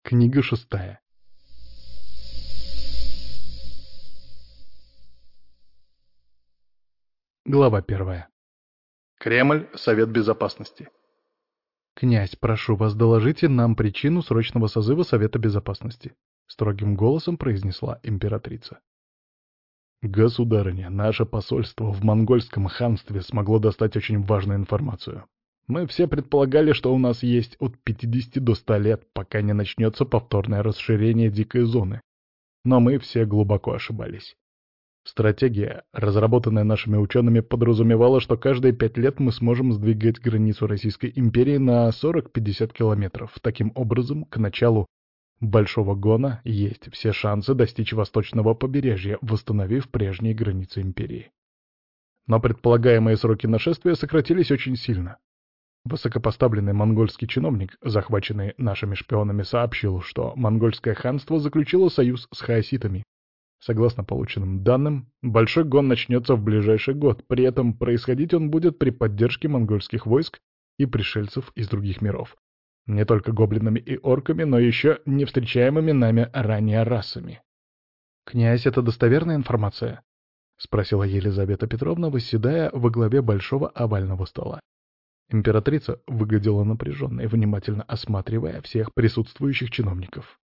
Книга 6. Глава 1. Кремль, Совет Безопасности. «Князь, прошу вас, доложите нам причину срочного созыва Совета Безопасности», — строгим голосом произнесла императрица. «Государыня, наше посольство в монгольском ханстве смогло достать очень важную информацию. Мы все предполагали, что у нас есть от 50 до 100 лет, пока не начнется повторное расширение дикой зоны. Но мы все глубоко ошибались. Стратегия, разработанная нашими учеными, подразумевала, что каждые 5 лет мы сможем сдвигать границу Российской империи на 40-50 километров. Таким образом, к началу Большого Гона есть все шансы достичь восточного побережья, восстановив прежние границы империи. Но предполагаемые сроки нашествия сократились очень сильно. Высокопоставленный монгольский чиновник, захваченный нашими шпионами, сообщил, что монгольское ханство заключило союз с хаоситами. Согласно полученным данным, Большой Гон начнется в ближайший год, при этом происходить он будет при поддержке монгольских войск и пришельцев из других миров. Не только гоблинами и орками, но еще не встречаемыми нами ранее расами. «Князь, это достоверная информация?» — спросила Елизавета Петровна, восседая во главе большого овального стола. Императрица выглядела напряженной, внимательно осматривая всех присутствующих чиновников.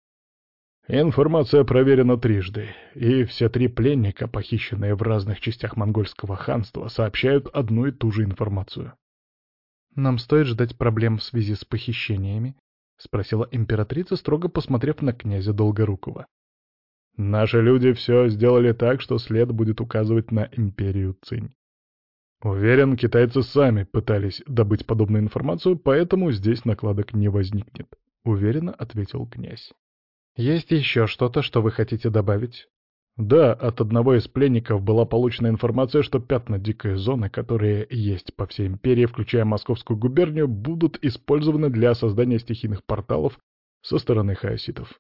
Информация проверена трижды, и все 3 пленника, похищенные в разных частях монгольского ханства, сообщают одну и ту же информацию. «Нам стоит ждать проблем в связи с похищениями?» — спросила императрица, строго посмотрев на князя Долгорукова. «Наши люди все сделали так, что след будет указывать на империю Цинь. Уверен, китайцы сами пытались добыть подобную информацию, поэтому здесь накладок не возникнет», — уверенно ответил князь. «Есть еще что-то, что вы хотите добавить?» «Да, от одного из пленников была получена информация, что пятна дикой зоны, которые есть по всей империи, включая Московскую губернию, будут использованы для создания стихийных порталов со стороны хаоситов.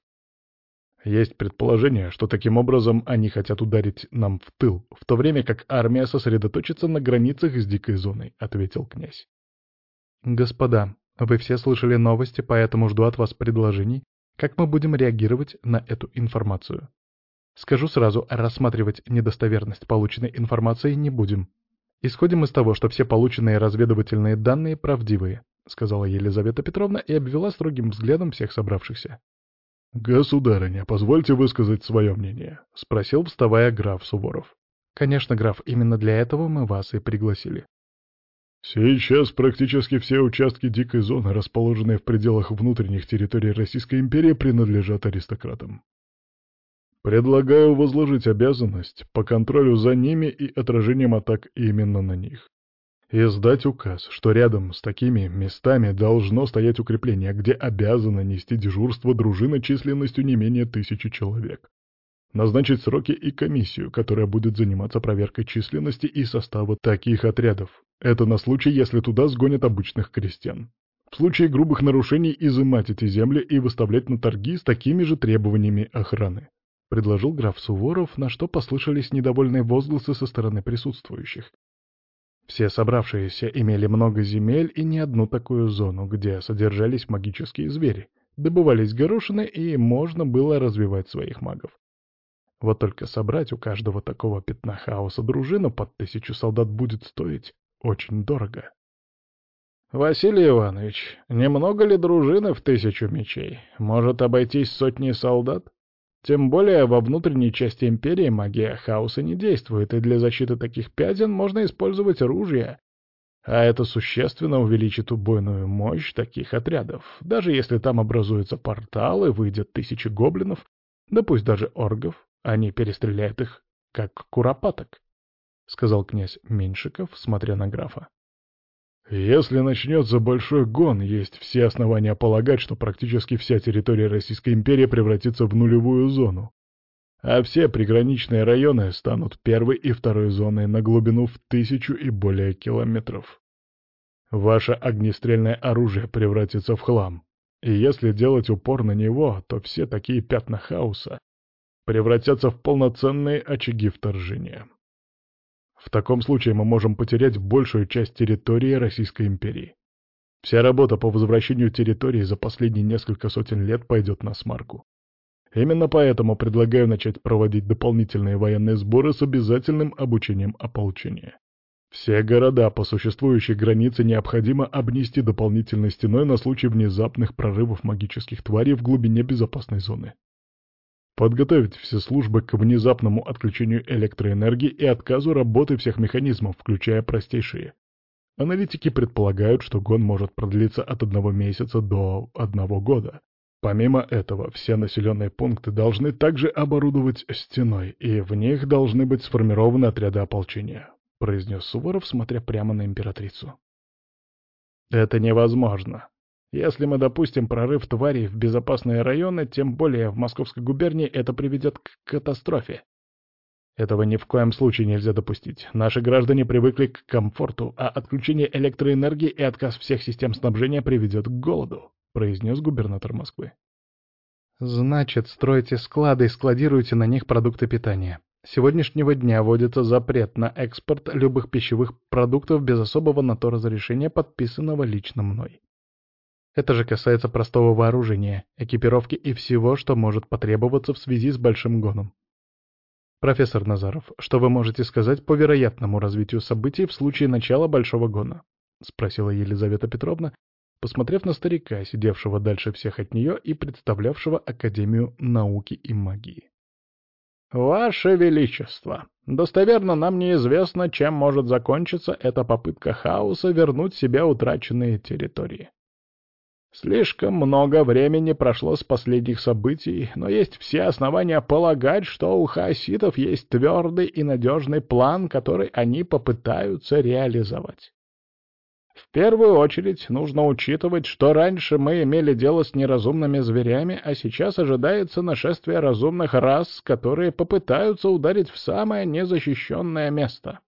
Есть предположение, что таким образом они хотят ударить нам в тыл, в то время как армия сосредоточится на границах с дикой зоной», — ответил князь. «Господа, вы все слышали новости, поэтому жду от вас предложений, как мы будем реагировать на эту информацию. Скажу сразу, рассматривать недостоверность полученной информации не будем. Исходим из того, что все полученные разведывательные данные правдивые», — сказала Елизавета Петровна и обвела строгим взглядом всех собравшихся. «Государыня, позвольте высказать свое мнение», — спросил, вставая, граф Суворов. «Конечно, граф, именно для этого мы вас и пригласили». «Сейчас практически все участки дикой зоны, расположенные в пределах внутренних территорий Российской империи, принадлежат аристократам. Предлагаю возложить обязанность по контролю за ними и отражением атак именно на них. Издать указ, что рядом с такими местами должно стоять укрепление, где обязана нести дежурство дружина численностью не менее 1000 человек. Назначить сроки и комиссию, которая будет заниматься проверкой численности и состава таких отрядов. Это на случай, если туда сгонят обычных крестьян. В случае грубых нарушений изымать эти земли и выставлять на торги с такими же требованиями охраны», — предложил граф Суворов, на что послышались недовольные возгласы со стороны присутствующих. Все собравшиеся имели много земель и не одну такую зону, где содержались магические звери, добывались горошины и можно было развивать своих магов. Вот только собрать у каждого такого пятна хаоса дружину под 1000 солдат будет стоить очень дорого. «Василий Иванович, немного ли дружины в 1000 мечей? Может обойтись сотней солдат? Тем более во внутренней части империи магия хаоса не действует, и для защиты таких пятен можно использовать ружья. А это существенно увеличит убойную мощь таких отрядов. Даже если там образуются порталы, выйдет 1000 гоблинов, да пусть даже оргов, они перестреляют их, как куропаток», — сказал князь Меньшиков, смотря на графа. «Если начнется большой гон, есть все основания полагать, что практически вся территория Российской империи превратится в нулевую зону, а все приграничные районы станут первой и второй зоной на глубину в 1000 и более километров. Ваше огнестрельное оружие превратится в хлам, и если делать упор на него, то все такие пятна хаоса превратятся в полноценные очаги вторжения. В таком случае мы можем потерять большую часть территории Российской империи. Вся работа по возвращению территории за последние несколько сотен лет пойдет на смарку. Именно поэтому предлагаю начать проводить дополнительные военные сборы с обязательным обучением ополчения. Все города по существующей границе необходимо обнести дополнительной стеной на случай внезапных прорывов магических тварей в глубине безопасной зоны. Подготовить все службы к внезапному отключению электроэнергии и отказу работы всех механизмов, включая простейшие. Аналитики предполагают, что гон может продлиться от 1 месяца до 1 года. Помимо этого, все населенные пункты должны также оборудовать стеной, и в них должны быть сформированы отряды ополчения, произнес Суворов, смотря прямо на императрицу. Это невозможно. Если мы допустим прорыв тварей в безопасные районы, тем более в Московской губернии, это приведет к катастрофе. Этого ни в коем случае нельзя допустить. Наши граждане привыкли к комфорту, а отключение электроэнергии и отказ всех систем снабжения приведет к голоду, произнес губернатор Москвы. Значит, стройте склады и складируйте на них продукты питания. С сегодняшнего дня вводится запрет на экспорт любых пищевых продуктов без особого на то разрешения, подписанного лично мной. Это же касается простого вооружения, экипировки и всего, что может потребоваться в связи с большим гоном. Профессор Назаров, что вы можете сказать по вероятному развитию событий в случае начала большого гона? Спросила Елизавета Петровна, посмотрев на старика, сидевшего дальше всех от нее и представлявшего Академию науки и магии. «Ваше Величество, достоверно нам неизвестно, чем может закончиться эта попытка хаоса вернуть себе утраченные территории. Слишком много времени прошло с последних событий, но есть все основания полагать, что у хаоситов есть твердый и надежный план, который они попытаются реализовать. В первую очередь нужно учитывать, что раньше мы имели дело с неразумными зверями, а сейчас ожидается нашествие разумных рас, которые попытаются ударить в самое незащищенное место.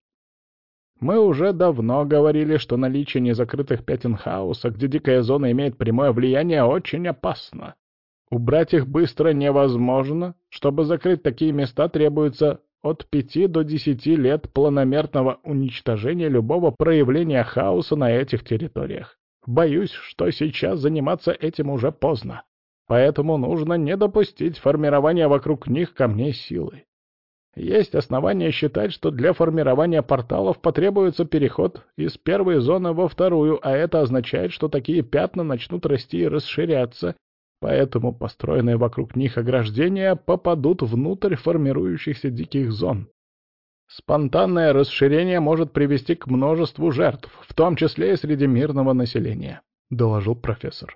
Мы уже давно говорили, что наличие незакрытых пятен хаоса, где дикая зона имеет прямое влияние, очень опасно. Убрать их быстро невозможно. Чтобы закрыть такие места, требуется от 5 до 10 лет планомерного уничтожения любого проявления хаоса на этих территориях. Боюсь, что сейчас заниматься этим уже поздно. Поэтому нужно не допустить формирования вокруг них камней силы. Есть основания считать, что для формирования порталов потребуется переход из первой зоны во вторую, а это означает, что такие пятна начнут расти и расширяться, поэтому построенные вокруг них ограждения попадут внутрь формирующихся диких зон. Спонтанное расширение может привести к множеству жертв, в том числе и среди мирного населения, доложил профессор.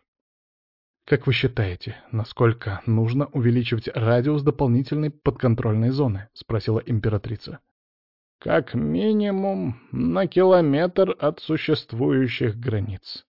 Как вы считаете, насколько нужно увеличивать радиус дополнительной подконтрольной зоны? Спросила императрица. Как минимум на километр от существующих границ.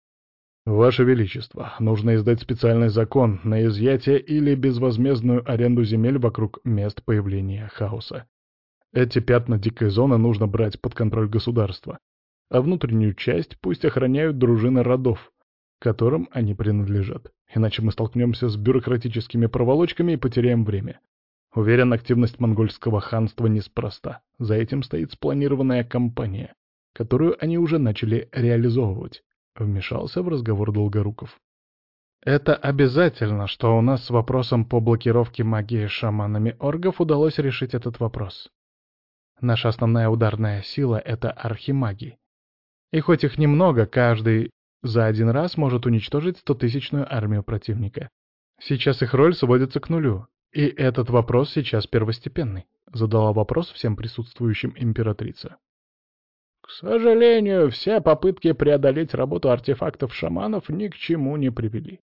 Ваше Величество, нужно издать специальный закон на изъятие или безвозмездную аренду земель вокруг мест появления хаоса. Эти пятна дикой зоны нужно брать под контроль государства, а внутреннюю часть пусть охраняют дружины родов, которым они принадлежат. Иначе мы столкнемся с бюрократическими проволочками и потеряем время. Уверен, активность монгольского ханства неспроста. За этим стоит спланированная кампания, которую они уже начали реализовывать. Вмешался в разговор Долгоруков. Это обязательно, что у нас с вопросом по блокировке магии шаманами оргов удалось решить этот вопрос. Наша основная ударная сила — это архимаги. И хоть их немного, каждый за один раз может уничтожить 100-тысячную армию противника. Сейчас их роль сводится к нулю, и этот вопрос сейчас первостепенный, задала вопрос всем присутствующим императрица. К сожалению, все попытки преодолеть работу артефактов шаманов ни к чему не привели.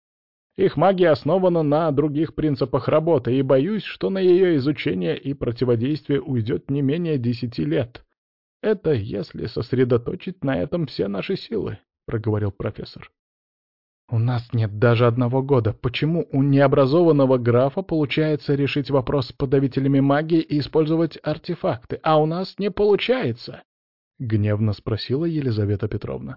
Их магия основана на других принципах работы, и боюсь, что на ее изучение и противодействие уйдет не менее 10 лет. Это если сосредоточить на этом все наши силы, — проговорил профессор. «У нас нет даже 1 года. Почему у необразованного графа получается решить вопрос с подавителями магии и использовать артефакты, а у нас не получается?» — гневно спросила Елизавета Петровна.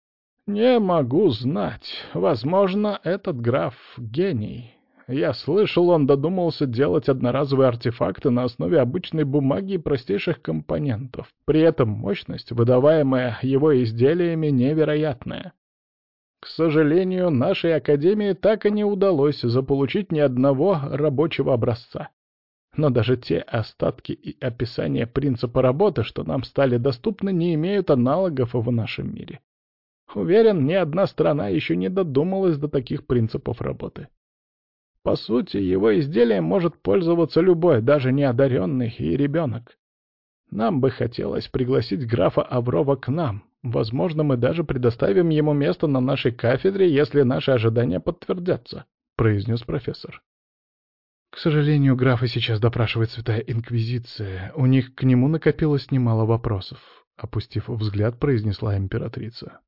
«Не могу знать. Возможно, этот граф — гений. Я слышал, он додумался делать одноразовые артефакты на основе обычной бумаги и простейших компонентов. При этом мощность, выдаваемая его изделиями, невероятная. К сожалению, нашей академии так и не удалось заполучить ни одного рабочего образца. Но даже те остатки и описания принципа работы, что нам стали доступны, не имеют аналогов в нашем мире. Уверен, ни одна страна еще не додумалась до таких принципов работы. По сути, его изделием может пользоваться любой, даже неодаренный и ребенок. Нам бы хотелось пригласить графа Аврова к нам. Возможно, мы даже предоставим ему место на нашей кафедре, если наши ожидания подтвердятся», — произнес профессор. «К сожалению, графа сейчас допрашивает Святая Инквизиция. У них к нему накопилось немало вопросов», — опустив взгляд, произнесла императрица.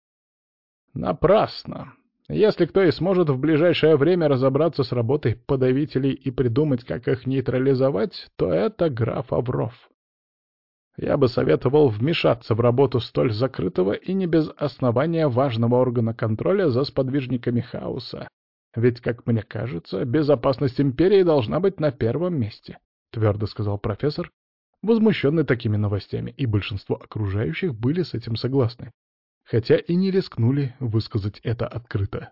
«Напрасно. Если кто и сможет в ближайшее время разобраться с работой подавителей и придумать, как их нейтрализовать, то это граф Авров. Я бы советовал вмешаться в работу столь закрытого и не без основания важного органа контроля за сподвижниками хаоса. Ведь, как мне кажется, безопасность империи должна быть на первом месте», — твердо сказал профессор, возмущенный такими новостями, и большинство окружающих были с этим согласны, хотя и не рискнули высказать это открыто.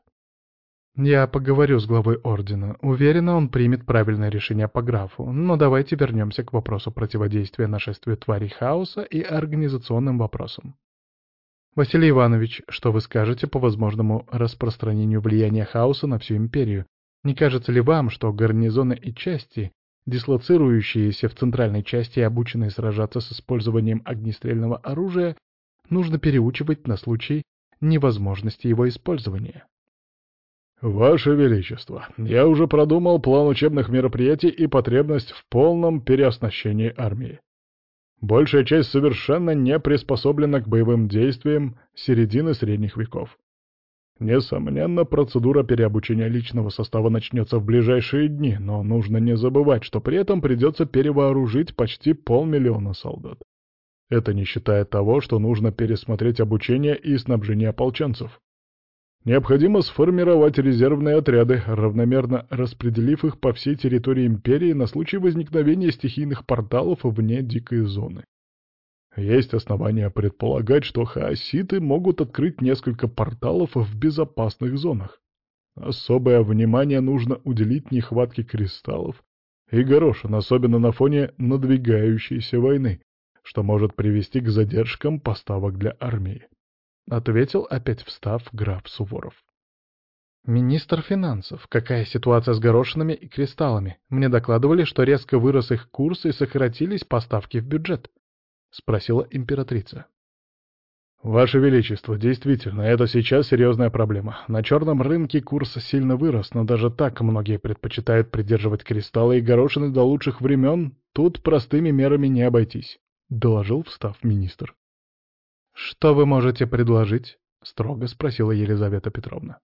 «Я поговорю с главой Ордена. Уверена, он примет правильное решение по графу. Но давайте вернемся к вопросу противодействия нашествию тварей хаоса и организационным вопросам. Василий Иванович, что вы скажете по возможному распространению влияния хаоса на всю империю? Не кажется ли вам, что гарнизоны и части, дислоцирующиеся в центральной части и обученные сражаться с использованием огнестрельного оружия, нужно переучивать на случай невозможности его использования?» «Ваше Величество, я уже продумал план учебных мероприятий и потребность в полном переоснащении армии. Большая часть совершенно не приспособлена к боевым действиям середины средних веков. Несомненно, процедура переобучения личного состава начнется в ближайшие дни, но нужно не забывать, что при этом придется перевооружить почти 500 000 солдат. Это не считая того, что нужно пересмотреть обучение и снабжение ополченцев. Необходимо сформировать резервные отряды, равномерно распределив их по всей территории империи на случай возникновения стихийных порталов вне дикой зоны. Есть основания предполагать, что хаоситы могут открыть несколько порталов в безопасных зонах. Особое внимание нужно уделить нехватке кристаллов и горошин, особенно на фоне надвигающейся войны, что может привести к задержкам поставок для армии. — ответил, опять встав, граф Суворов. «Министр финансов, какая ситуация с горошинами и кристаллами? Мне докладывали, что резко вырос их курс и сократились поставки в бюджет», — спросила императрица. «Ваше Величество, действительно, это сейчас серьезная проблема. На черном рынке курс сильно вырос, но даже так многие предпочитают придерживать кристаллы и горошины до лучших времен. Тут простыми мерами не обойтись», — доложил, встав, министр. «Что вы можете предложить?» — строго спросила Елизавета Петровна.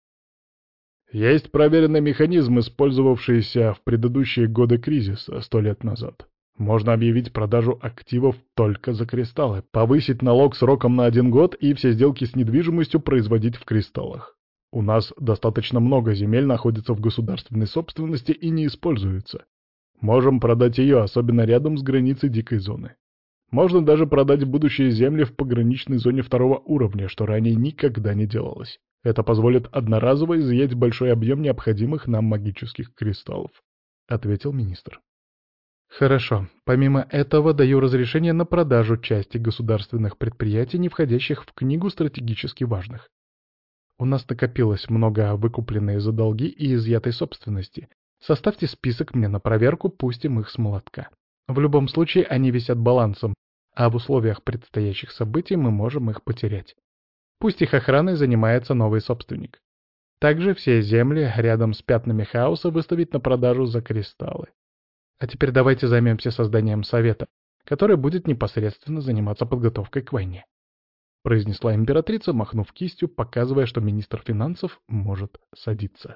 «Есть проверенный механизм, использовавшийся в предыдущие годы кризиса 100 лет назад. Можно объявить продажу активов только за кристаллы, повысить налог сроком на 1 год и все сделки с недвижимостью производить в кристаллах. У нас достаточно много земель находится в государственной собственности и не используются. Можем продать ее, особенно рядом с границей дикой зоны. Можно даже продать будущие земли в пограничной зоне 2-го уровня, что ранее никогда не делалось. Это позволит одноразово изъять большой объем необходимых нам магических кристаллов», — ответил министр. «Хорошо. Помимо этого даю разрешение на продажу части государственных предприятий, не входящих в книгу стратегически важных. У нас накопилось много выкупленной за долги и изъятой собственности. Составьте список мне на проверку, пустим их с молотка. В любом случае они висят балансом, а в условиях предстоящих событий мы можем их потерять. Пусть их охраной занимается новый собственник. Также все земли рядом с пятнами хаоса выставить на продажу за кристаллы. А теперь давайте займемся созданием совета, который будет непосредственно заниматься подготовкой к войне», — произнесла императрица, махнув кистью, показывая, что министр финансов может садиться.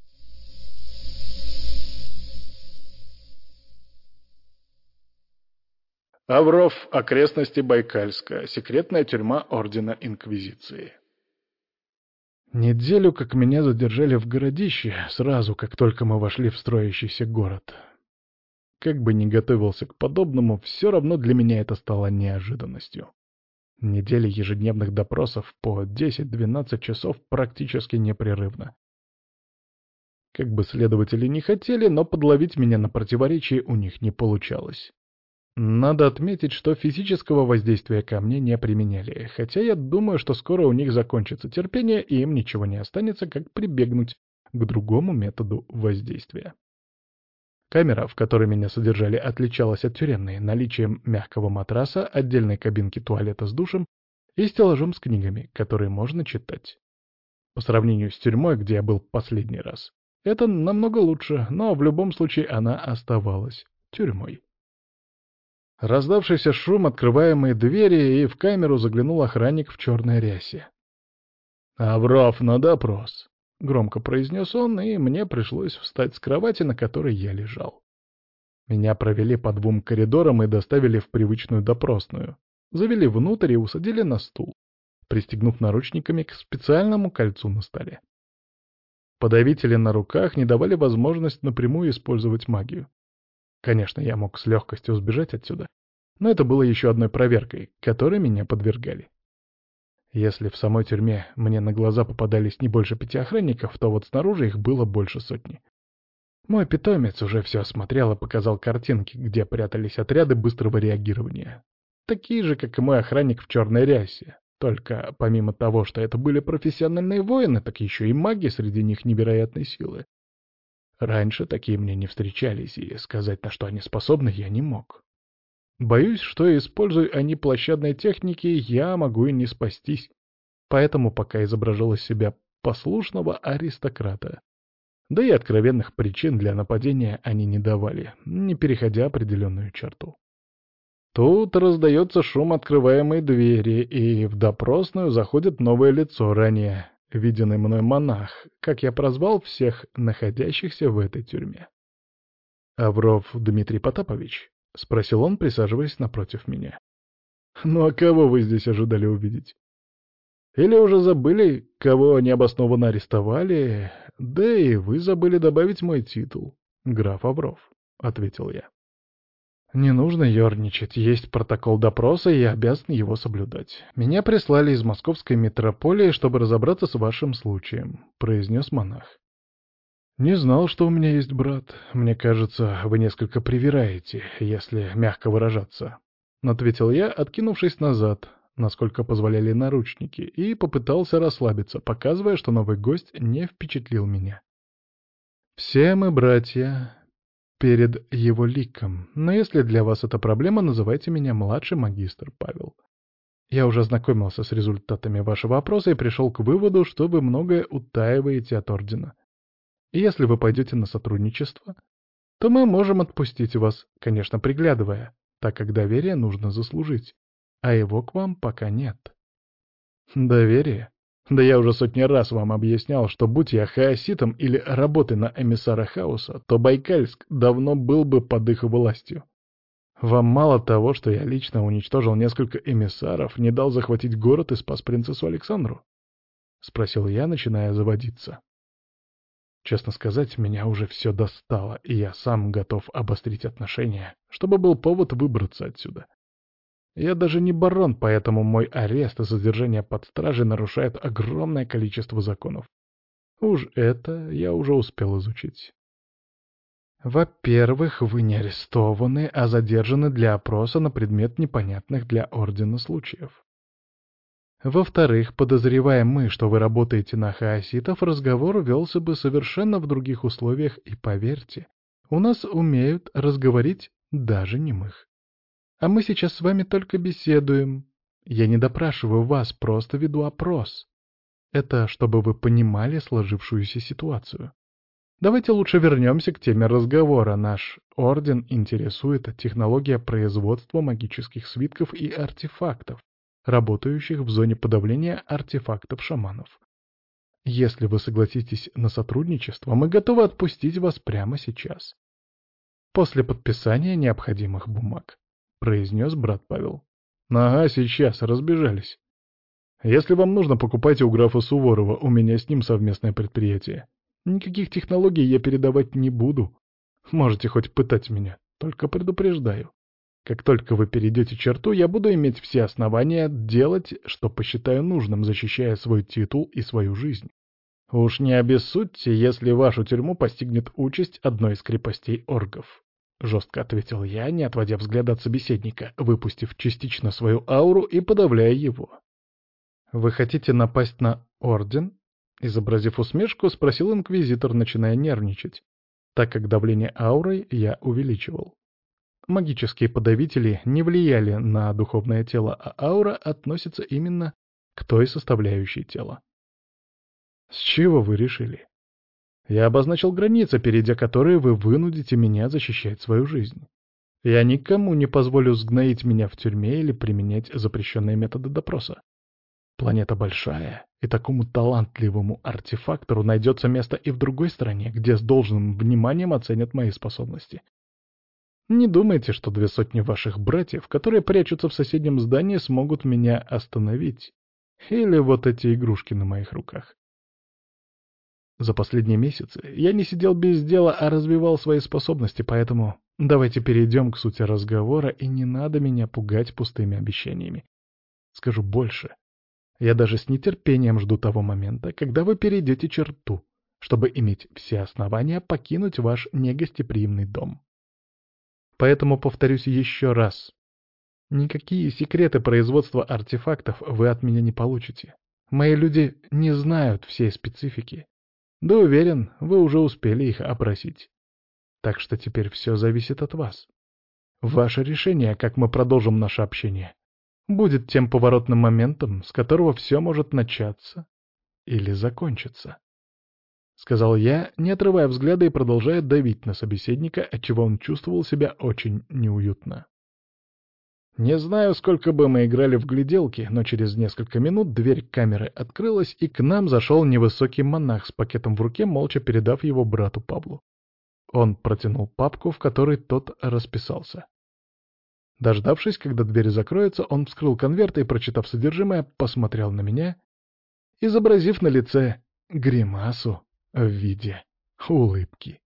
Авров, окрестности Байкальска, секретная тюрьма Ордена Инквизиции. Неделю как меня задержали в городище, сразу как только мы вошли в строящийся город. Как бы ни готовился к подобному, все равно для меня это стало неожиданностью. Недели ежедневных допросов по 10-12 часов практически непрерывно. Как бы следователи не хотели, но подловить меня на противоречии у них не получалось. Надо отметить, что физического воздействия ко мне не применяли, хотя я думаю, что скоро у них закончится терпение, и им ничего не останется, как прибегнуть к другому методу воздействия. Камера, в которой меня содержали, отличалась от тюремной наличием мягкого матраса, отдельной кабинки туалета с душем и стеллажом с книгами, которые можно читать. По сравнению с тюрьмой, где я был последний раз, это намного лучше, но в любом случае она оставалась тюрьмой. Раздавшийся шум, открываемые двери, и в камеру заглянул охранник в черной рясе. «Авров, на допрос!» — громко произнес он, и мне пришлось встать с кровати, на которой я лежал. Меня провели по 2 коридорам и доставили в привычную допросную. Завели внутрь и усадили на стул, пристегнув наручниками к специальному кольцу на столе. Подавители на руках не давали возможность напрямую использовать магию. Конечно, я мог с легкостью сбежать отсюда, но это было еще одной проверкой, которой меня подвергали. Если в самой тюрьме мне на глаза попадались не больше 5 охранников, то вот снаружи их было больше сотни. Мой питомец уже все осмотрел и показал картинки, где прятались отряды быстрого реагирования. Такие же, как и мой охранник в черной рясе. Только помимо того, что это были профессиональные воины, так еще и маги среди них невероятной силы. Раньше такие мне не встречались, и сказать, на что они способны, я не мог. Боюсь, что, используя они площадной техники, я могу и не спастись. Поэтому пока изображал из себя послушного аристократа. Да и откровенных причин для нападения они не давали, не переходя определенную черту. Тут раздается шум открываемой двери, и в допросную заходит новое лицо, ранее виденный мной монах, как я прозвал всех находящихся в этой тюрьме. «Авров Дмитрий Потапович?» — спросил он, присаживаясь напротив меня. «Ну а кого вы здесь ожидали увидеть? Или уже забыли, кого необоснованно арестовали? Да и вы забыли добавить мой титул. Граф Авров», — ответил я. «Не нужно ерничать, есть протокол допроса, и я обязан его соблюдать. Меня прислали из московской метрополии, чтобы разобраться с вашим случаем», — произнес монах. «Не знал, что у меня есть брат. Мне кажется, вы несколько привираете, если мягко выражаться», — ответил я, откинувшись назад, насколько позволяли наручники, и попытался расслабиться, показывая, что новый гость не впечатлил меня. «Все мы братья перед его ликом, но если для вас это проблема, называйте меня младший магистр Павел. Я уже ознакомился с результатами вашего опроса и пришел к выводу, что вы многое утаиваете от Ордена. И если вы пойдете на сотрудничество, то мы можем отпустить вас, конечно, приглядывая, так как доверие нужно заслужить, а его к вам пока нет». «Доверие? Да я уже сотни раз вам объяснял, что будь я хаоситом или работой на эмиссара хаоса, то Байкальск давно был бы под их властью. Вам мало того, что я лично уничтожил несколько эмиссаров, не дал захватить город и спас принцессу Александру?» — спросил я, начиная заводиться. Честно сказать, меня уже все достало, и я сам готов обострить отношения, чтобы был повод выбраться отсюда. Я даже не барон, поэтому мой арест и задержание под стражей нарушает огромное количество законов. Уж это я уже успел изучить. Во-первых, вы не арестованы, а задержаны для опроса на предмет непонятных для Ордена случаев. Во-вторых, подозревая мы, что вы работаете на хаоситов, разговор велся бы совершенно в других условиях, и поверьте, у нас умеют разговорить даже немых. А мы сейчас с вами только беседуем. Я не допрашиваю вас, просто веду опрос. Это чтобы вы понимали сложившуюся ситуацию. Давайте лучше вернемся к теме разговора. Наш орден интересует технология производства магических свитков и артефактов, работающих в зоне подавления артефактов шаманов. Если вы согласитесь на сотрудничество, мы готовы отпустить вас прямо сейчас, после подписания необходимых бумаг, — произнес брат Павел. «Ага, сейчас, разбежались. Если вам нужно, покупайте у графа Суворова, у меня с ним совместное предприятие. Никаких технологий я передавать не буду. Можете хоть пытать меня, только предупреждаю. Как только вы перейдете черту, я буду иметь все основания делать, что посчитаю нужным, защищая свой титул и свою жизнь. Уж не обессудьте, если вашу тюрьму постигнет участь одной из крепостей оргов. Жестко ответил я, не отводя взгляд от собеседника, выпустив частично свою ауру и подавляя его. «Вы хотите напасть на Орден?» Изобразив усмешку, спросил инквизитор, начиная нервничать, так как давление аурой я увеличивал. Магические подавители не влияли на духовное тело, а аура относится именно к той составляющей тела. С чего вы решили? Я обозначил границы, перейдя которые вы вынудите меня защищать свою жизнь. Я никому не позволю сгноить меня в тюрьме или применять запрещенные методы допроса. Планета большая, и такому талантливому артефактору найдется место и в другой стране, где с должным вниманием оценят мои способности. Не думайте, что 200 ваших братьев, которые прячутся в соседнем здании, смогут меня остановить. Или вот эти игрушки на моих руках. За последние месяцы я не сидел без дела, а развивал свои способности, поэтому давайте перейдем к сути разговора, и не надо меня пугать пустыми обещаниями. Скажу больше. Я даже с нетерпением жду того момента, когда вы перейдете черту, чтобы иметь все основания покинуть ваш негостеприимный дом. Поэтому повторюсь еще раз. Никакие секреты производства артефактов вы от меня не получите. Мои люди не знают всей специфики. Да уверен, вы уже успели их опросить. Так что теперь все зависит от вас. Ваше решение, как мы продолжим наше общение, будет тем поворотным моментом, с которого все может начаться или закончиться. — сказал я, не отрывая взгляда и продолжая давить на собеседника, отчего он чувствовал себя очень неуютно. Не знаю, сколько бы мы играли в гляделки, но через несколько минут дверь камеры открылась, и к нам зашел невысокий монах с пакетом в руке, молча передав его брату Паблу. Он протянул папку, в которой тот расписался. Дождавшись, когда дверь закроется, он вскрыл конверт и, прочитав содержимое, посмотрел на меня, изобразив на лице гримасу в виде улыбки.